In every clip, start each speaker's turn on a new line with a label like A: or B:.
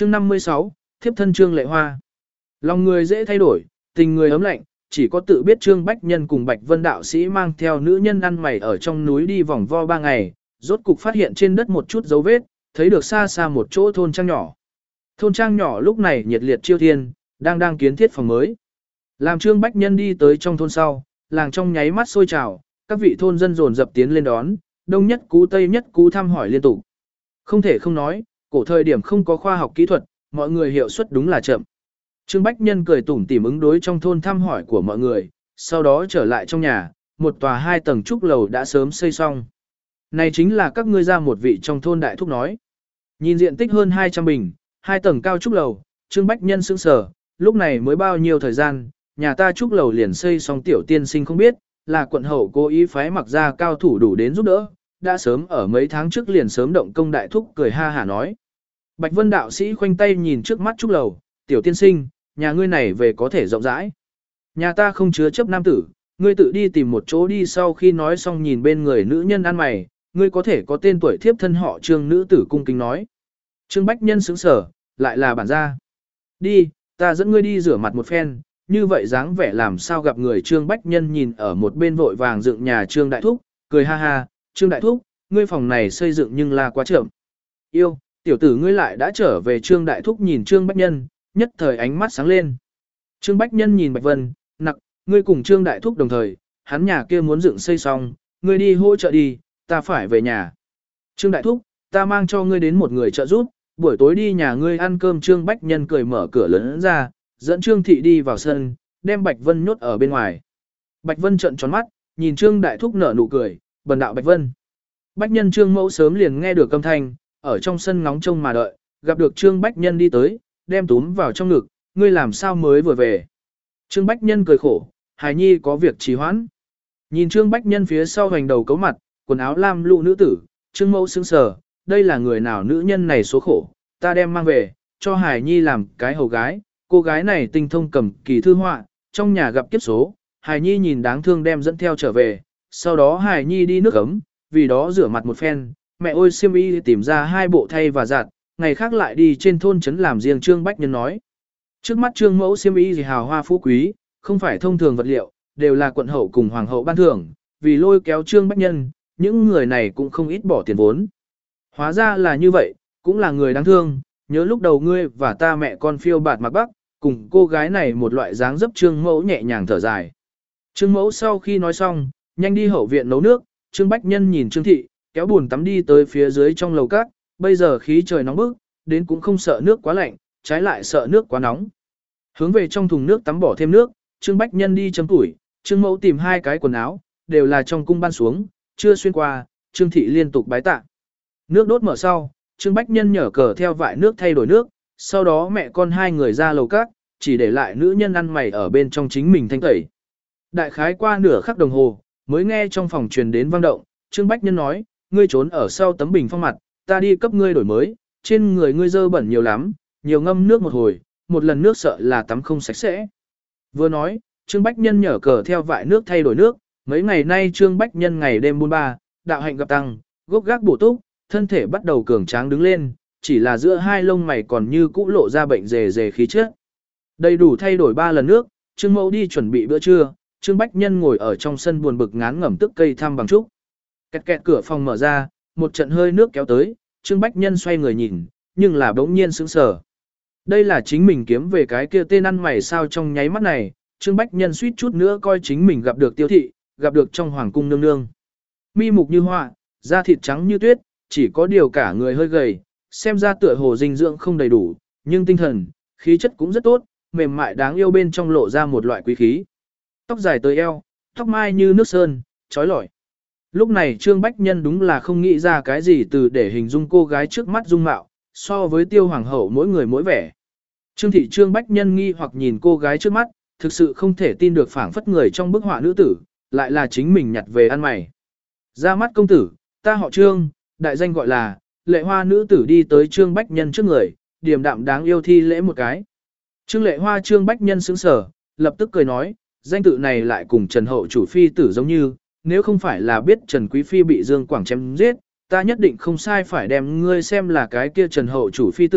A: Chương 56, thiếp thân Trương Lệ Hoa. Lòng người dễ thay đổi, tình người ấm lạnh, chỉ có tự biết Trương Bách Nhân cùng Bạch Vân đạo sĩ mang theo nữ nhân ăn mày ở trong núi đi vòng vo 3 ngày, rốt cục phát hiện trên đất một chút dấu vết, thấy được xa xa một chỗ thôn trang nhỏ. Thôn trang nhỏ lúc này nhiệt liệt chiêu thiên, đang kiến thiết phòng mới. Làm Trương Bách Nhân đi tới trong thôn sau, làng trong nháy mắt sôi trào, các vị thôn dân dồn dập tiến lên đón, đông nhất cú tây nhất cú thăm hỏi liên tục. Không thể không nói, cổ thời điểm không có khoa học kỹ thuật, mọi người hiệu suất đúng là chậm. Trương Bách Nhân cười tủm tỉm ứng đối trong thôn thăm hỏi của mọi người, sau đó trở lại trong nhà, một tòa 2 tầng trúc lầu đã sớm xây xong. Này chính là các ngươi ra một vị trong thôn đại thúc nói. Nhìn diện tích hơn 200 bình, 2 tầng cao trúc lầu, Trương Bách Nhân sững sờ, lúc này mới bao nhiêu thời gian, nhà ta trúc lầu liền xây xong tiểu tiên sinh không biết, là quận hậu cố ý phái mặc ra cao thủ đủ đến giúp đỡ, đã sớm ở mấy tháng trước liền sớm động công đại thúc cười ha hả nói. Bạch Vân đạo sĩ khoanh tay nhìn trước mắt trúc lầu, tiểu tiên sinh, nhà ngươi này về có thể rộng rãi. Nhà ta không chứa chấp nam tử, ngươi tự đi tìm một chỗ đi sau khi nói xong nhìn bên người nữ nhân ăn mày, ngươi có thể có tên tuổi thiếp thân họ Trương nữ tử cung kính nói. Trương Bách Nhân sững sở, lại là bản gia. Đi, ta dẫn ngươi đi rửa mặt một phen, như vậy dáng vẻ làm sao gặp người. Trương Bách Nhân nhìn ở một bên vội vàng dựng nhà Trương Đại Thúc, cười ha ha, Trương Đại Thúc, ngươi phòng này xây dựng nhưng là quá chậm. Yêu, tiểu tử ngươi lại đã trở về. Trương Đại Thúc nhìn Trương Bách Nhân, nhất thời ánh mắt sáng lên. Trương Bách Nhân nhìn Bạch Vân, nặc, ngươi cùng Trương Đại Thúc đồng thời, hắn nhà kia muốn dựng xây xong, ngươi đi hỗ trợ đi, ta phải về nhà. Trương Đại Thúc, ta mang cho ngươi đến một người trợ giúp, buổi tối đi nhà ngươi ăn cơm. Trương Bách Nhân cười mở cửa lớn ra, dẫn Trương Thị đi vào sân, đem Bạch Vân nhốt ở bên ngoài. Bạch Vân trợn tròn mắt, nhìn Trương Đại Thúc nở nụ cười, bần đạo Bạch Vân. Bách Nhân Trương Mẫu sớm liền nghe được âm thanh, ở trong sân ngóng trông mà đợi, gặp được Trương Bách Nhân đi tới, đem túm vào trong ngực, ngươi làm sao mới vừa về. Trương Bách Nhân cười khổ, hài nhi có việc trì hoãn. Nhìn Trương Bách Nhân phía sau hoành đầu cấu mặt, quần áo lam lụ nữ tử, Trương Mẫu sững sờ, đây là người nào nữ nhân này số khổ, ta đem mang về, cho hài nhi làm cái hầu gái, cô gái này tinh thông cầm kỳ thư họa, trong nhà gặp kiếp số, hài nhi nhìn đáng thương đem dẫn theo trở về, sau đó hài nhi đi nước ấm, vì đó rửa mặt một phen, mẹ ôi xiêm y tìm ra 2 bộ thay và giặt, ngày khác lại đi trên thôn trấn làm riêng. Trương Bách Nhân nói. Trước mắt Trương Mẫu xiêm y gì hào hoa phú quý, không phải thông thường vật liệu, đều là quận hậu cùng hoàng hậu ban thưởng, vì lôi kéo Trương Bách Nhân, những người này cũng không ít bỏ tiền vốn. Hóa ra là như vậy, cũng là người đáng thương, nhớ lúc đầu ngươi và ta mẹ con phiêu bạt mặc bắc, cùng cô gái này một loại dáng dấp. Trương Mẫu nhẹ nhàng thở dài. Trương Mẫu sau khi nói xong, nhanh đi hậu viện nấu nước. Trương Bách Nhân nhìn Trương Thị, kéo bùn tắm đi tới phía dưới trong lầu các, bây giờ khí trời nóng bức, đến cũng không sợ nước quá lạnh, trái lại sợ nước quá nóng. Hướng về trong thùng nước tắm bỏ thêm nước, Trương Bách Nhân đi châm củi, Trương Mẫu tìm 2 cái quần áo, đều là trong cung ban xuống, chưa xuyên qua, Trương Thị liên tục bái tạ. Nước đốt mở sau, Trương Bách Nhân nhở cờ theo vại nước thay đổi nước, sau đó mẹ con 2 người ra lầu các, chỉ để lại nữ nhân ăn mày ở bên trong chính mình thanh tẩy. Đại khái qua nửa khắc đồng hồ, mới nghe trong phòng truyền đến vang động, Trương Bách Nhân nói, ngươi trốn ở sau tấm bình phong mặt, ta đi cấp ngươi đổi mới, trên người ngươi dơ bẩn nhiều lắm, nhiều ngâm nước một hồi, một lần nước sợ là tắm không sạch sẽ. Vừa nói, Trương Bách Nhân nhở cờ theo vại nước thay đổi nước, mấy ngày nay Trương Bách Nhân ngày đêm buôn ba, đạo hạnh gặp tăng, gốc gác bổ túc, thân thể bắt đầu cường tráng đứng lên, chỉ là giữa 2 lông mày còn như cũ lộ ra bệnh rề khí chất. Đầy đủ thay đổi 3 lần nước, Trương Mẫu đi chuẩn bị bữa trưa, Trương Bách Nhân ngồi ở trong sân buồn bực ngán ngẩm tức cây thăm bằng trúc. Kẹt kẹt cửa phòng mở ra, một trận hơi nước kéo tới, Trương Bách Nhân xoay người nhìn, nhưng là bỗng nhiên sững sờ. Đây là chính mình kiếm về cái kia tên ăn mày sao. Trong nháy mắt này, Trương Bách Nhân suýt chút nữa coi chính mình gặp được Tiêu Thị, gặp được trong hoàng cung nương nương. Mi mục như họa, da thịt trắng như tuyết, chỉ có điều cả người hơi gầy, xem ra tựa hồ dinh dưỡng không đầy đủ, nhưng tinh thần, khí chất cũng rất tốt, mềm mại đáng yêu bên trong lộ ra một loại quý khí. Tóc dài tới eo, tóc mai như nước sơn, trói lọi. Lúc này Trương Bách Nhân đúng là không nghĩ ra cái gì từ để hình dung cô gái trước mắt dung mạo, so với Tiêu hoàng hậu mỗi người mỗi vẻ. Trương Thị Trương Bách Nhân nghi hoặc nhìn cô gái trước mắt, thực sự không thể tin được phảng phất người trong bức họa nữ tử, lại là chính mình nhặt về ăn mày. Ra mắt công tử, ta họ Trương, đại danh gọi là Lệ Hoa. Nữ tử đi tới Trương Bách Nhân trước người, điềm đạm đáng yêu thi lễ một cái. Trương Lệ Hoa. Trương Bách Nhân sững sờ, lập tức cười nói, danh tự này lại cùng Trần hậu chủ phi tử giống như, nếu không phải là biết Trần quý phi bị Dương Quảng chém giết, ta nhất định không sai phải đem ngươi xem là cái kia Trần hậu chủ phi tử,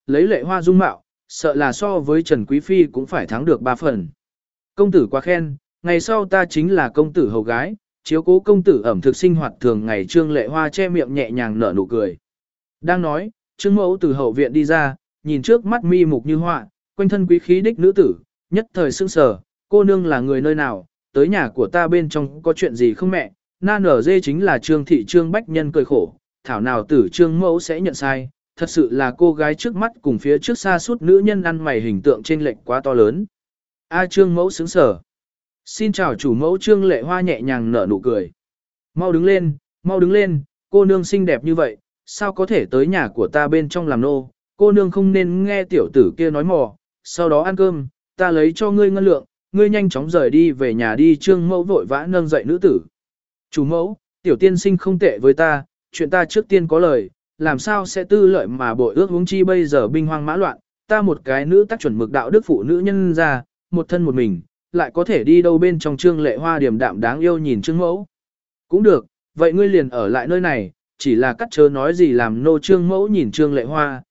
A: lấy Lệ Hoa dung mạo, sợ là so với Trần Quý Phi cũng phải thắng được 3 phần. Công tử quá khen, ngày sau ta chính là công tử hầu gái, chiếu cố công tử ẩm thực sinh hoạt thường ngày. Trương Lệ Hoa che miệng nhẹ nhàng nở nụ cười. Đang nói, Trương Mẫu từ hậu viện đi ra, nhìn trước mắt mi mục như họa, quanh thân quý khí đích nữ tử, nhất thời sững sờ, cô nương là người nơi nào, tới nhà của ta bên trong có chuyện gì không mẹ? Na nở dê chính là Trương thị Trương Bách Nhân cười khổ, thảo nào tử Trương Mẫu sẽ nhận sai, thật sự là cô gái trước mắt cùng phía trước xa suốt nữ nhân ăn mày hình tượng trên lệch quá to lớn. A Trương Mẫu sững sờ. Xin chào chủ mẫu. Trương Lệ Hoa nhẹ nhàng nở nụ cười. Mau đứng lên, cô nương xinh đẹp như vậy, sao có thể tới nhà của ta bên trong làm nô, cô nương không nên nghe tiểu tử kia nói mò, sau đó ăn cơm, ta lấy cho ngươi ngân lượng, ngươi nhanh chóng rời đi về nhà đi. Trương Mẫu vội vã nâng dậy nữ tử. Chủ mẫu, tiểu tiên sinh không tệ với ta, chuyện ta trước tiên có lời, làm sao sẽ tư lợi mà bội ước, huống chi bây giờ binh hoang mã loạn, ta một cái nữ tác chuẩn mực đạo đức phụ nữ nhân ra, một thân một mình, lại có thể đi đâu bên trong. Trương Lệ Hoa điềm đạm đáng yêu nhìn Trương Mẫu. Cũng được, vậy ngươi liền ở lại nơi này, chỉ là cắt chớ nói gì làm nô. Trương Mẫu nhìn Trương Lệ Hoa,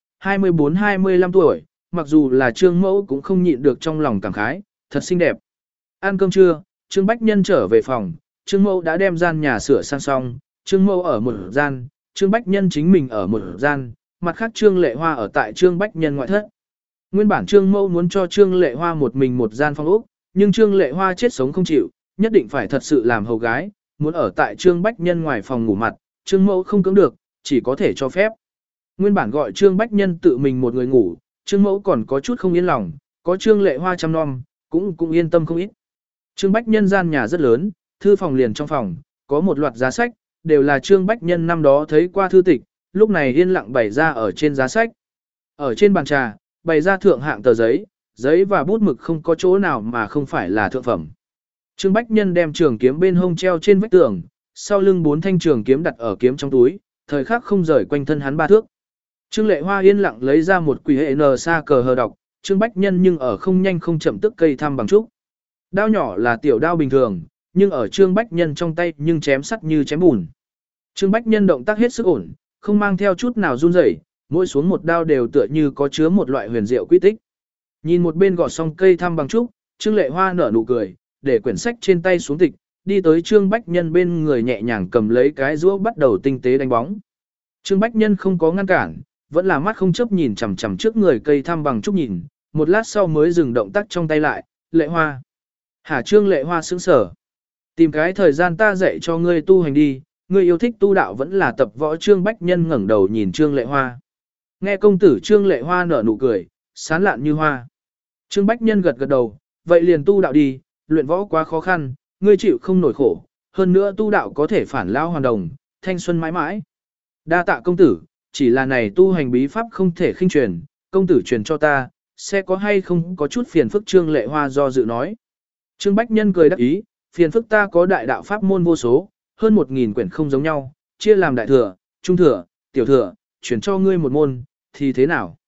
A: 24-25 tuổi, mặc dù là Trương Mẫu cũng không nhịn được trong lòng cảm khái, thật xinh đẹp. Ăn cơm trưa, Trương Bách Nhân trở về phòng, Trương Mẫu đã đem gian nhà sửa sang xong, Trương Mẫu ở một gian, Trương Bách Nhân chính mình ở một gian, mặt khác Trương Lệ Hoa ở tại Trương Bách Nhân ngoại thất. Nguyên bản Trương Mẫu muốn cho Trương Lệ Hoa một mình một gian phòng ốc, nhưng Trương Lệ Hoa chết sống không chịu, nhất định phải thật sự làm hầu gái, muốn ở tại Trương Bách Nhân ngoài phòng ngủ mặt, Trương Mẫu không cưỡng được, chỉ có thể cho phép. Nguyên bản gọi Trương Bách Nhân tự mình một người ngủ, Trương Mẫu còn có chút không yên lòng, có Trương Lệ Hoa chăm nom, cũng yên tâm không ít. Trương Bách Nhân gian nhà rất lớn, thư phòng liền trong phòng, có một loạt giá sách, đều là Trương Bách Nhân năm đó thấy qua thư tịch, lúc này yên lặng bày ra ở trên giá sách. Ở trên bàn trà, bày ra thượng hạng tờ giấy, giấy và bút mực không có chỗ nào mà không phải là thượng phẩm. Trương Bách Nhân đem trường kiếm bên hông treo trên vách tường, sau lưng 4 thanh trường kiếm đặt ở kiếm trong túi, thời khắc không rời quanh thân hắn 3 thước. Trương Lệ Hoa yên lặng lấy ra một quỷ hệ nờ sa cờ hờ đọc, Trương Bách Nhân nhưng ở không nhanh không chậm tức cây thăm bằng trúc. Đao nhỏ là tiểu đao bình thường, nhưng ở Trương Bách Nhân trong tay nhưng chém sắt như chém bùn. Trương Bách Nhân động tác hết sức ổn, không mang theo chút nào run rẩy, mỗi xuống một đao đều tựa như có chứa một loại huyền diệu quy tích. Nhìn một bên gọt xong cây thăm bằng trúc, Trương Lệ Hoa nở nụ cười, để quyển sách trên tay xuống tịch, đi tới Trương Bách Nhân bên người nhẹ nhàng cầm lấy cái rũa bắt đầu tinh tế đánh bóng. Trương Bách Nhân không có ngăn cản, vẫn là mắt không chớp nhìn chằm chằm trước người cây thăm bằng trúc nhìn, một lát sau mới dừng động tác trong tay lại. Lệ Hoa. Hả? Trương Lệ Hoa sững sờ. Tìm cái thời gian ta dạy cho ngươi tu hành đi, ngươi yêu thích tu đạo vẫn là tập võ. Trương Bách Nhân ngẩng đầu nhìn Trương Lệ Hoa. Nghe công tử. Trương Lệ Hoa nở nụ cười, sán lạn như hoa. Trương Bách Nhân gật gật đầu, vậy liền tu đạo đi, luyện võ quá khó khăn, ngươi chịu không nổi khổ, hơn nữa tu đạo có thể phản lao hoàn đồng, thanh xuân mãi mãi. Đa tạ công tử, chỉ là này tu hành bí pháp không thể khinh truyền, công tử truyền cho ta, sẽ có hay không có chút phiền phức. Trương Lệ Hoa do dự nói. Trương Bách Nhân cười đắc ý, phiền phức ta có đại đạo pháp môn vô số, hơn 1000 quyển không giống nhau, chia làm đại thừa, trung thừa, tiểu thừa, chuyển cho ngươi một môn, thì thế nào?